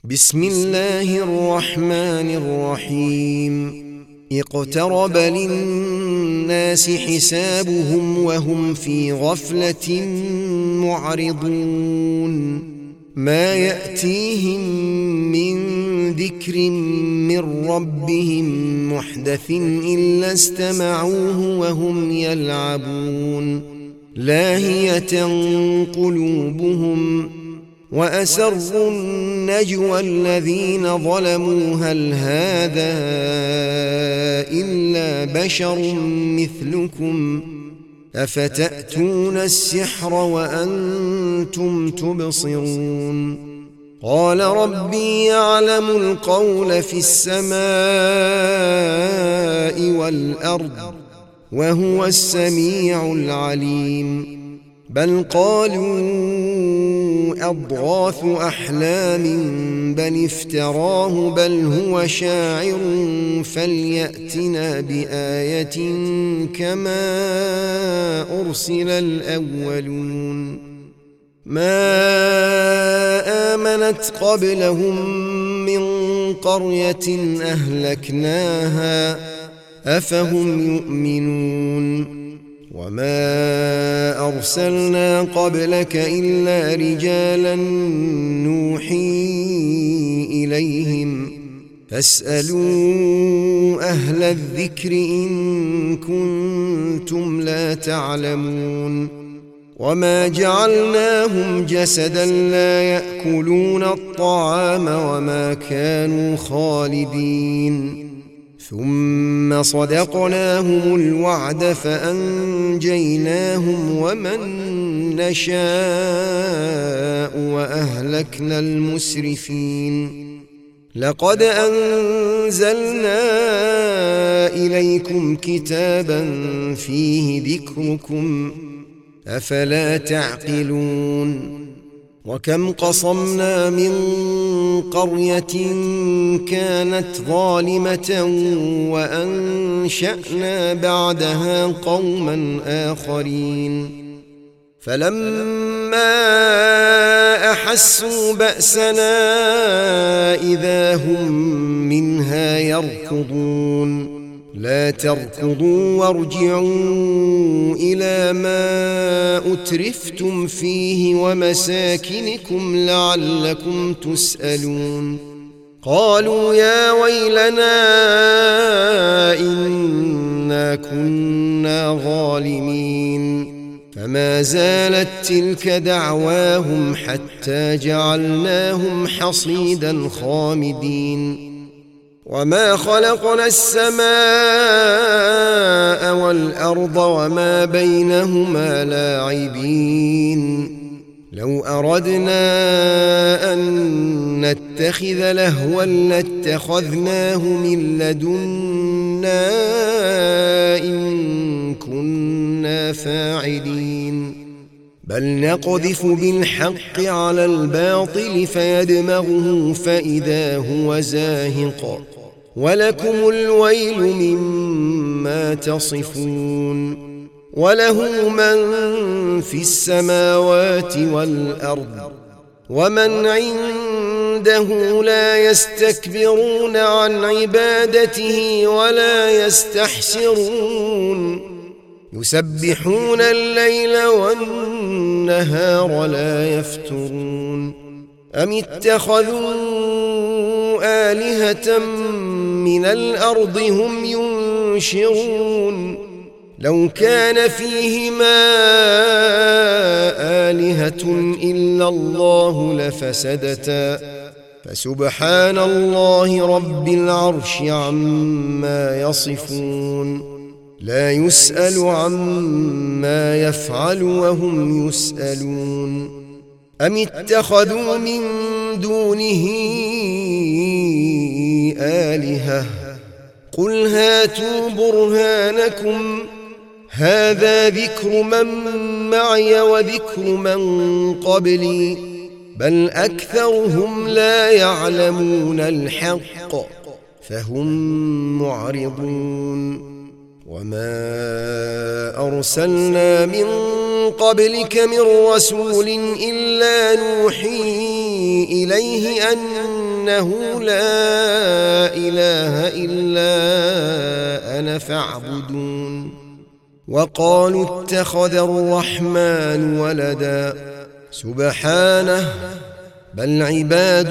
بسم الله الرحمن الرحيم. اقترب للناس حسابهم وهم في غفلة معرضون ما يأتيهم من ذكر من ربهم محدث إلا استمعوه وهم يلعبون لاهية قلوبهم وأسروا النجوى الذين ظلموا هل هذا إلا بشر مثلكم أفتأتون السحر وأنتم تبصرون قال ربي يعلم القول في السماء والأرض وهو السميع العليم بل قالوا أضغاث أحلام بل افتراه بل هو شاعر فليأتنا بآية كما أرسل الأولون ما آمنت قبلهم من قرية أهلكناها أفهم يؤمنون وما أرسلنا قبلك إلا رجالا نوحي إليهم فاسألوا أهل الذكر إن كنتم لا تعلمون وما جعلناهم جسدا لا يأكلون الطعام وما كانوا خالدين ثم صدقناهم الوعد فأنجيناهم ومن نشاء وأهلكنا المسرفين لقد أنزلنا إليكم كتابا فيه ذكركم أفلا تعقلون وكم قصمنا من قرية كانت ظالمة وأنشأنا بعدها قوما آخرين فلما أحسوا بأسنا إذا هم منها يركضون لا تركضوا وارجعوا إلى ما أترفتم فيه ومساكنكم لعلكم تسألون قالوا يا ويلنا إنا كنا ظالمين فما زالت تلك دعواهم حتى جعلناهم حصيدا خامدين وما خلقنا السماء والأرض وما بينهما لاعبين لو أردنا أن نتخذ لهوا لاتخذناه من لدنا إن كنا فاعلين بل نقذف بالحق على الباطل فيدمغه فإذا هو زاهق ولكم الويل مما تصفون وله من في السماوات والأرض ومن عنده لا يستكبرون عن عبادته ولا يستحسرون يسبحون الليل والنهار لا يفترون أم اتخذوا آلهة من الأرض هم ينشرون لو كان فيهما آلهة إلا الله لفسدتا فسبحان الله رب العرش عما يصفون لا يسأل عما يفعل وهم يسألون أم اتخذوا من دونه آلهة قل هاتوا برهانكم هذا ذكر من معي وذكر من قبلي بل أكثرهم لا يعلمون الحق فهم معرضون وما أرسلنا من قبلك من رسول إلا نوحي إليه أنه لا إله إلا أنا فاعبدون وقالوا اتخذ الرحمن ولدا سبحانه بل عباد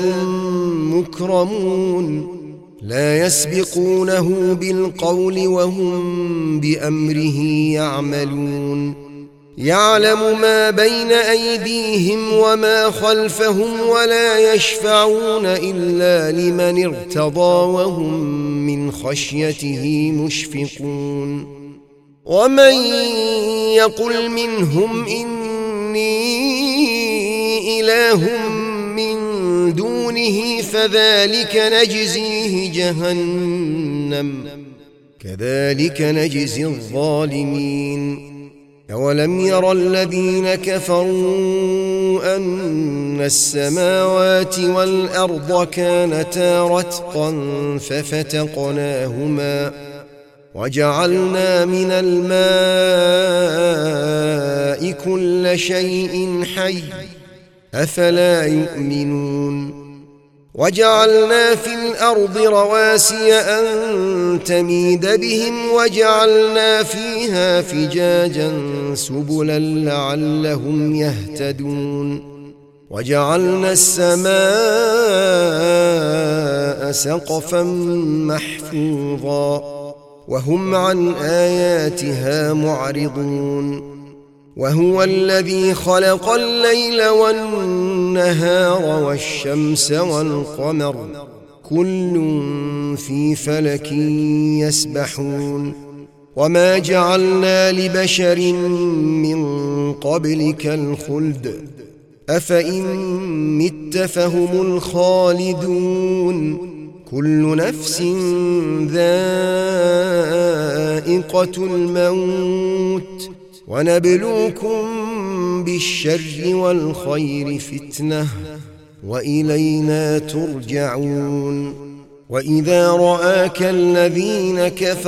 مكرمون لا يسبقونه بالقول وهم بأمره يعملون يعلم ما بين أيديهم وما خلفهم ولا يشفعون إلا لمن ارتضى وهم من خشيته مشفقون ومن يقل منهم إني إله من دونه فذلك نجزيه جهنم كذلك نجزي الظالمين أولم يرى الذين كفروا أن السماوات والأرض كانتا رتقا ففتقناهما وجعلنا من الماء كل شيء حي أفلا يؤمنون وجعلنا في الأرض رواسي أن تميد بهم وجعلنا فيها فجاجا سبلا لعلهم يهتدون وجعلنا السماء سقفا محفوظا وهم عن آياتها معرضون وهو الذي خلق الليل والنهار والشمس والقمر كل في فلك يسبحون وما جعلنا لبشر من قبلك الخلد أفإن مت فهم الخالدون كل نفس ذائقة الموت ونبلوكم بالشر والخير فتنة وإلينا ترجعون وإذا رآك الذين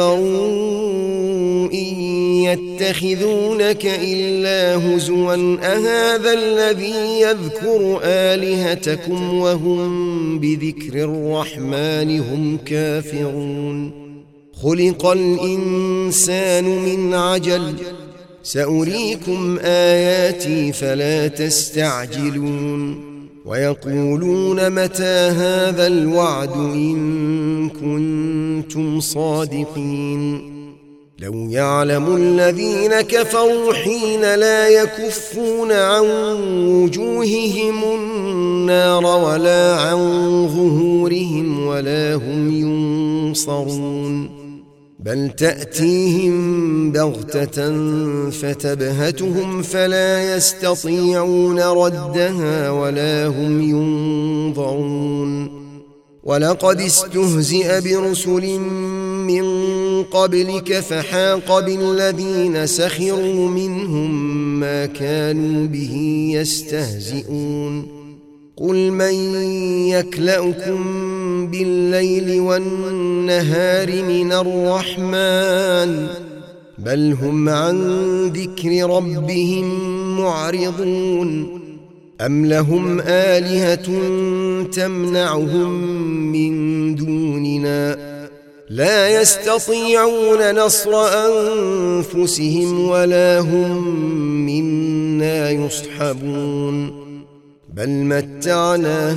كفروا إن يتخذونك إلا هزوا أهذا الذي يذكر آلهتكم وهم بذكر الرحمن هم كافرون خلق الإنسان من عجل سأريكم آياتي فلا تستعجلون ويقولون متى هذا الوعد إن كنتم صادقين لو يعلم الذين كفروا حين لا يكفون عن وجوههم النار ولا عن ظهورهم ولا هم ينصرون بل تأتيهم بغتة فتبهتهم فلا يستطيعون ردها ولا هم ينظرون ولقد استهزئ برسل من قبلك فحاق بالذين سخروا منهم ما كانوا به يستهزئون قل من يكلؤكم بالليل والنهار من الرحمن بل هم عن ذكر ربهم معرضون أم لهم آلهة تمنعهم من دوننا لا يستطيعون نصر أنفسهم ولا هم منا يصحبون بل متعنا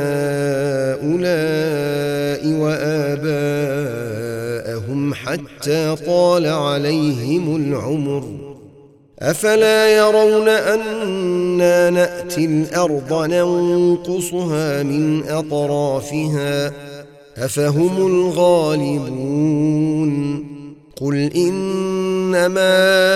هؤلاء وآباءهم حتى طال عليهم العمر أفلا يرون أنا نأتي الأرض ننقصها من أطرافها أفهم الغالبون قل إنما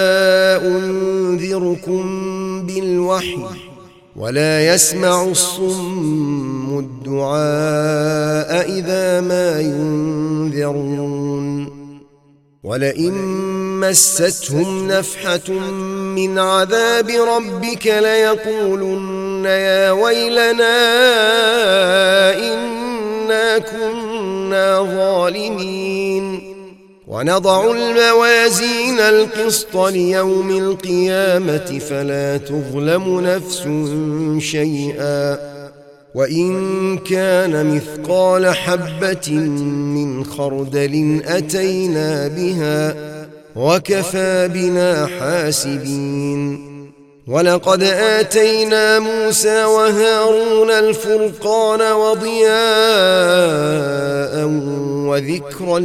أنذركم بالوحي ولا يسمع الصم الدعاء إذا ما ينذرون ولئن مستهم نفحة من عذاب ربك ليقولن يا ويلنا إنا كنا ظالمين ونضع الموازين القسط ليوم القيامة فلا تظلم نفس شيئا وإن كان مثقال حبة من خردل أتينا بها وكفى بنا حاسبين ولقد آتينا موسى وهارون الفرقان وضياء وذكرا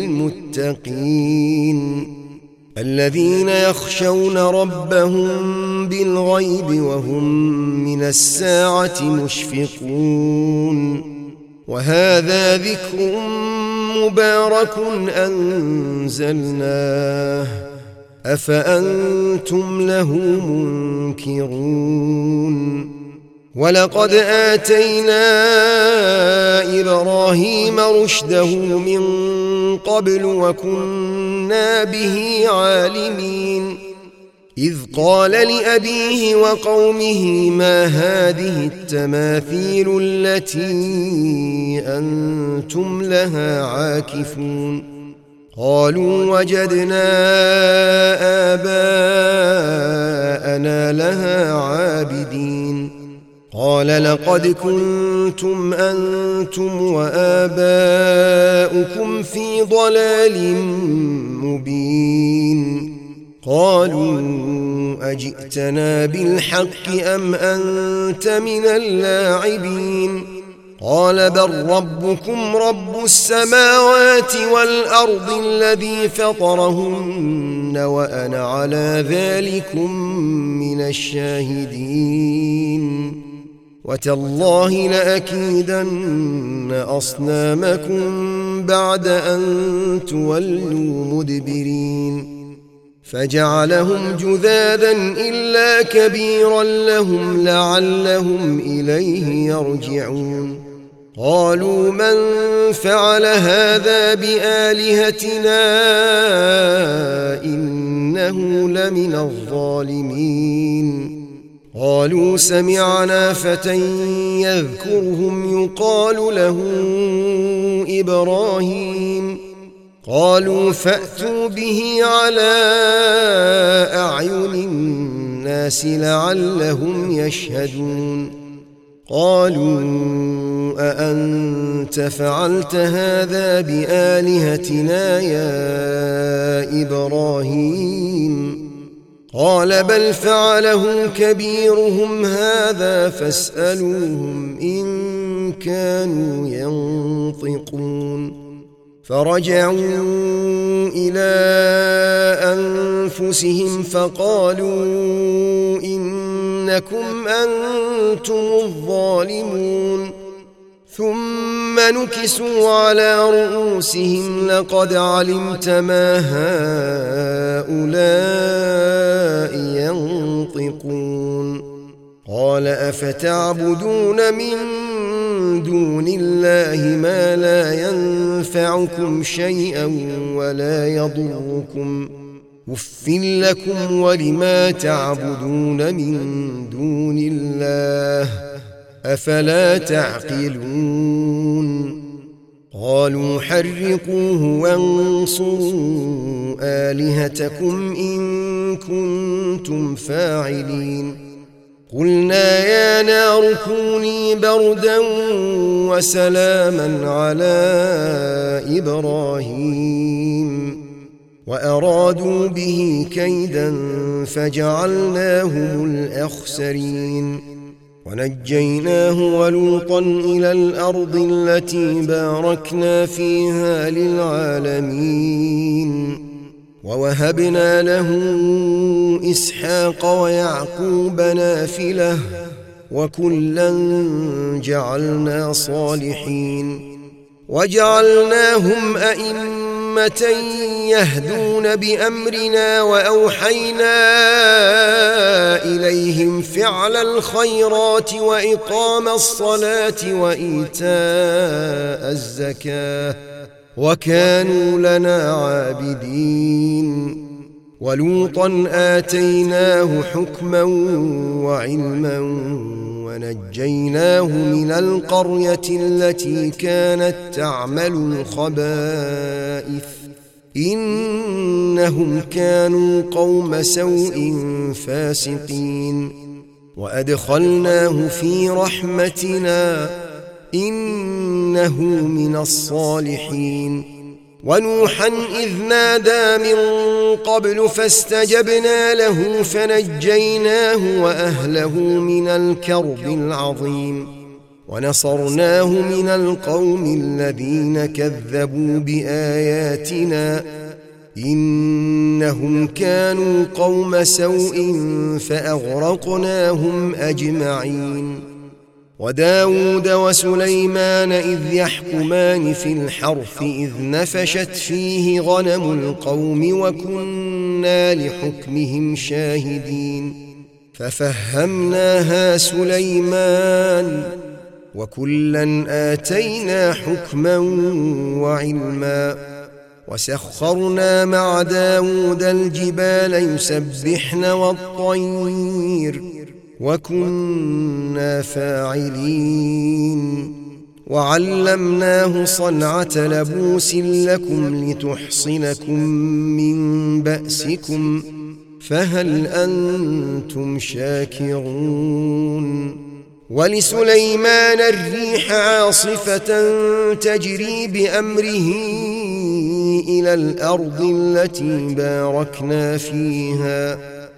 للمتقين الذين يخشون ربهم بالغيب وهم من الساعة مشفقون وهذا ذكر مبارك أنزلناه أفأنتم له منكرون ولقد آتينا إبراهيم رشده من قبل وكنا به عالمين إذ قال لأبيه وقومه ما هذه التماثيل التي أنتم لها عاكفون قالوا وجدنا آباءنا لها عابدين قال لقد كنتم أنتم وآباؤكم في ضلال مبين قالوا أجئتنا بالحق أم أنت من اللاعبين قال بل ربكم رب السماوات والأرض الذي فطرهن وأنا على ذلكم من الشاهدين وتالله لأكيدن أصنامكم بعد أن تولوا مدبرين فجعلهم جذاذا إلا كبيرا لهم لعلهم إليه يرجعون قالوا من فعل هذا بآلهتنا إنه لمن الظالمين قالوا سمعنا فتى يذكرهم يقال له إبراهيم قالوا فأتوا به على أعين الناس لعلهم يشهدون قالوا أأنت فعلت هذا بآلهتنا يا إبراهيم قال بل فعله كبيرهم هذا فاسألوهم إن كانوا ينطقون فرجعوا إلى أنفسهم فقالوا إنكم أنتم الظالمون ثم نكسوا على رؤوسهم لقد علمت ما هؤلاء ينطقون قال أفتعبدون من دون الله ما لا ينفعكم شيئا ولا يضركم أف لكم ولما تعبدون من دون الله أفلا تعقلون قالوا حرقوه وانصروا آلهتكم إن كنتم فاعلين قلنا يا نار كوني بردا وسلاما على إبراهيم وأرادوا به كيدا فجعلناهم الأخسرين ونجيناه ولوطا إلى الأرض التي باركنا فيها للعالمين ووهبنا له إسحاق ويعقوب نافلة وكلا جعلنا صالحين وجعلناهم أئمة يهدون بأمرنا وأوحينا إليهم فعل الخيرات وإقام الصلاة وإيتاء الزكاة وكانوا لنا عابدين ولوطا آتيناه حكما وعلما ونجيناه من القرية التي كانت تعمل الخبائث إنهم كانوا قوم سوء فاسقين وأدخلناه في رحمتنا إنه من الصالحين. ونوحا إذ نادى من قبل فاستجبنا له فنجيناه وأهله من الكرب العظيم ونصرناه من القوم الذين كذبوا بآياتنا إنهم كانوا قوم سوء فأغرقناهم أجمعين. وداود وسليمان إذ يحكمان في الحرث إذ نفشت فيه غنم القوم وكنا لحكمهم شاهدين ففهمناها سليمان وكلا آتينا حكما وعلما وسخرنا مع داود الجبال يسبحن والطير وكنا فاعلين وعلمناه صنعة لبوس لكم لتحصنكم من بأسكم فهل أنتم شاكرون. ولسليمان الريح عاصفة تجري بأمره إلى الأرض التي باركنا فيها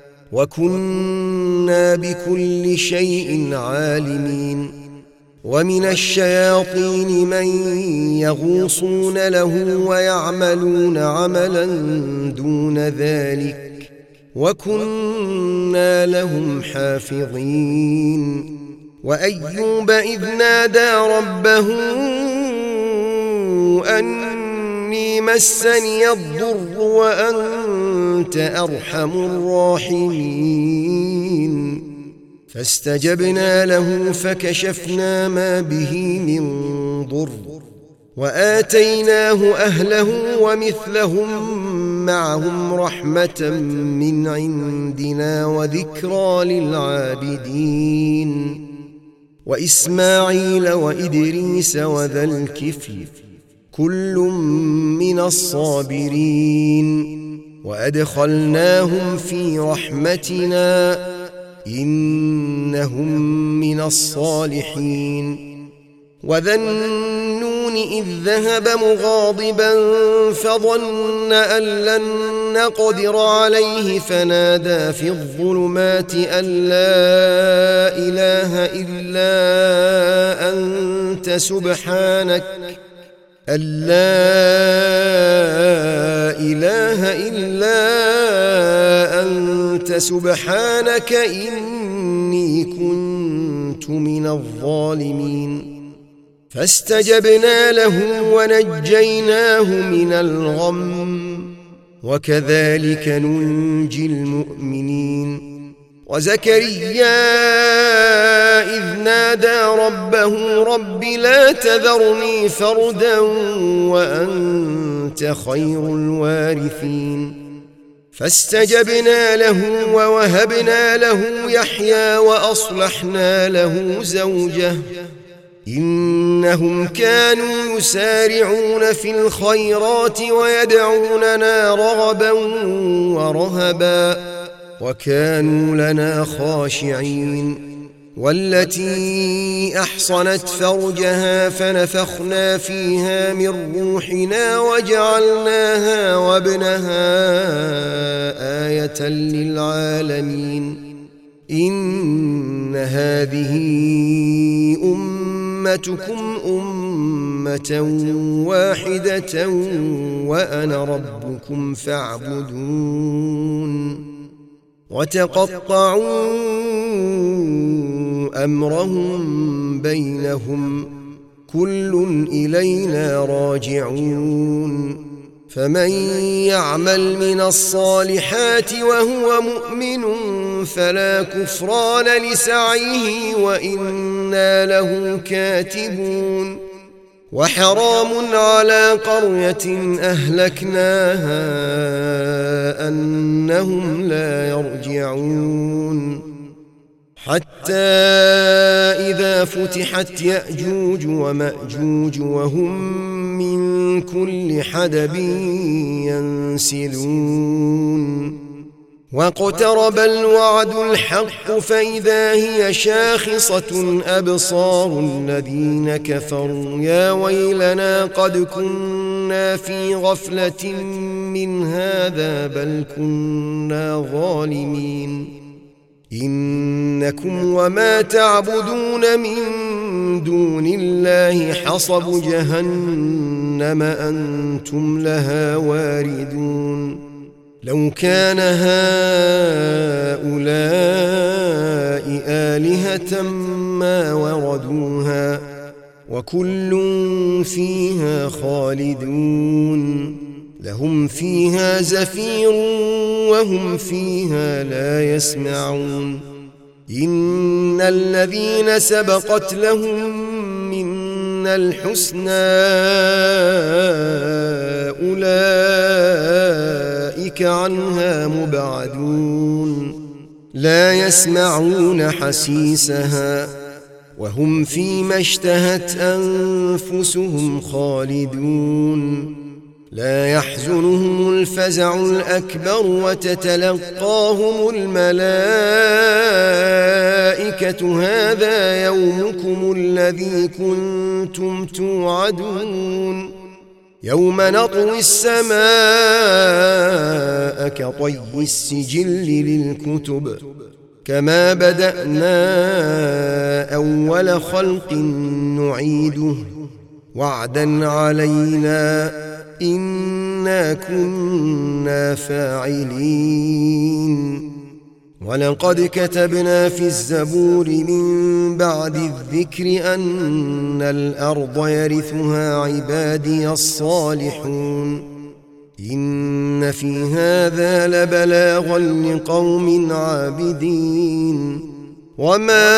وكنا بكل شيء عالمين. ومن الشياطين من يغوصون له ويعملون عملا دون ذلك وكنا لهم حافظين. وأيوب إذ نادى ربه أني مسني الضر وأنت أرحم الراحمين فاستجبنا له فكشفنا ما به من ضر وآتيناه أهله ومثلهم معهم رحمة من عندنا وذكرى للعابدين. وإسماعيل وإدريس وذا الكفل كل من الصابرين وأدخلناهم في رحمتنا إنهم من الصالحين. وذا النون إذ ذهب مغاضبا فظن أن لن نقدر عليه فنادى في الظلمات أن لا إله إلا أنت سبحانك إني كنت من الظالمين. فاستجبنا له ونجيناه من الغم وكذلك ننجي المؤمنين. وزكريا إذ نادى ربه رب لا تذرني فردا وأنت خير الوارثين فاستجبنا له ووهبنا له يحيى وأصلحنا له زوجه إنهم كانوا يسارعون في الخيرات ويدعوننا رغبا ورهبا وكانوا لنا خاشعين. والتي أحصنت فرجها فنفخنا فيها من روحنا وجعلناها وابنها آية للعالمين. إن هذه أمتكم أمة واحدة وأنا ربكم فاعبدون. وتقطعوا أمرهم بينهم كل إلينا راجعون. فمن يعمل من الصالحات وهو مؤمن فلا كفران لسعيه وإنا له كاتبون. وحرام على قرية أهلكناها أنهم لا يرجعون حتى إذا فتحت يأجوج ومأجوج وهم من كل حدب ينسلون واقترب الوعد الحق فإذا هي شاخصة أبصار الذين كفروا يا ويلنا قد كنا في غفلة من هذا بل كنا ظالمين إنكم وما تعبدون من دون الله حصب جهنم أنتم لها واردون لو كان هؤلاء آلهة ما وردوها وكل فيها خالدون لهم فيها زفير وهم فيها لا يسمعون إن الذين سبقت لهم منا الحسنى أولئك عنها مبعدون لا يسمعون حسيسها وهم فيما اشتهت أنفسهم خالدون لا يحزنهم الفزع الأكبر وتتلقاهم الملائكة هذا يومكم الذي كنتم توعدون يوم نطوي السماء كطي السجل للكتب كما بدأنا أول خلق نعيده وعدا علينا إنا كنا فاعلين ولقد كتبنا في الزبور من بعد الذكر أن الأرض يرثها عبادي الصالحون إن في هذا لبلاغا لقوم عابدين وما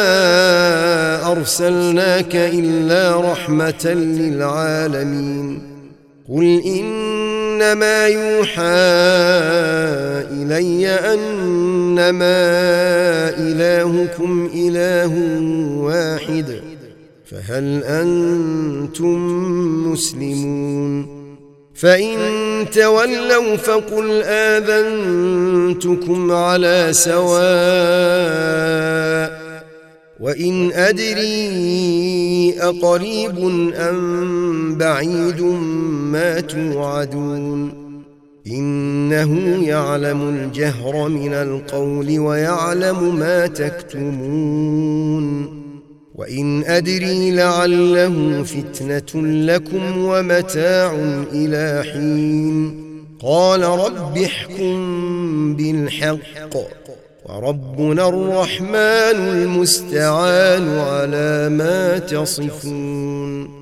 أرسلناك إلا رحمة للعالمين قل إنما يوحى إلي أنما إلهكم إله واحد فهل أنتم مسلمون فإن تولوا فقل آذنتكم على سواء وإن أدري أقريب أم بعيد ما توعدون إنه يعلم الجهر من القول ويعلم ما تكتمون وإن أدري لعله فتنة لكم ومتاع إلى حين قال رب احكم بالحق وربنا الرحمن المستعان على ما تصفون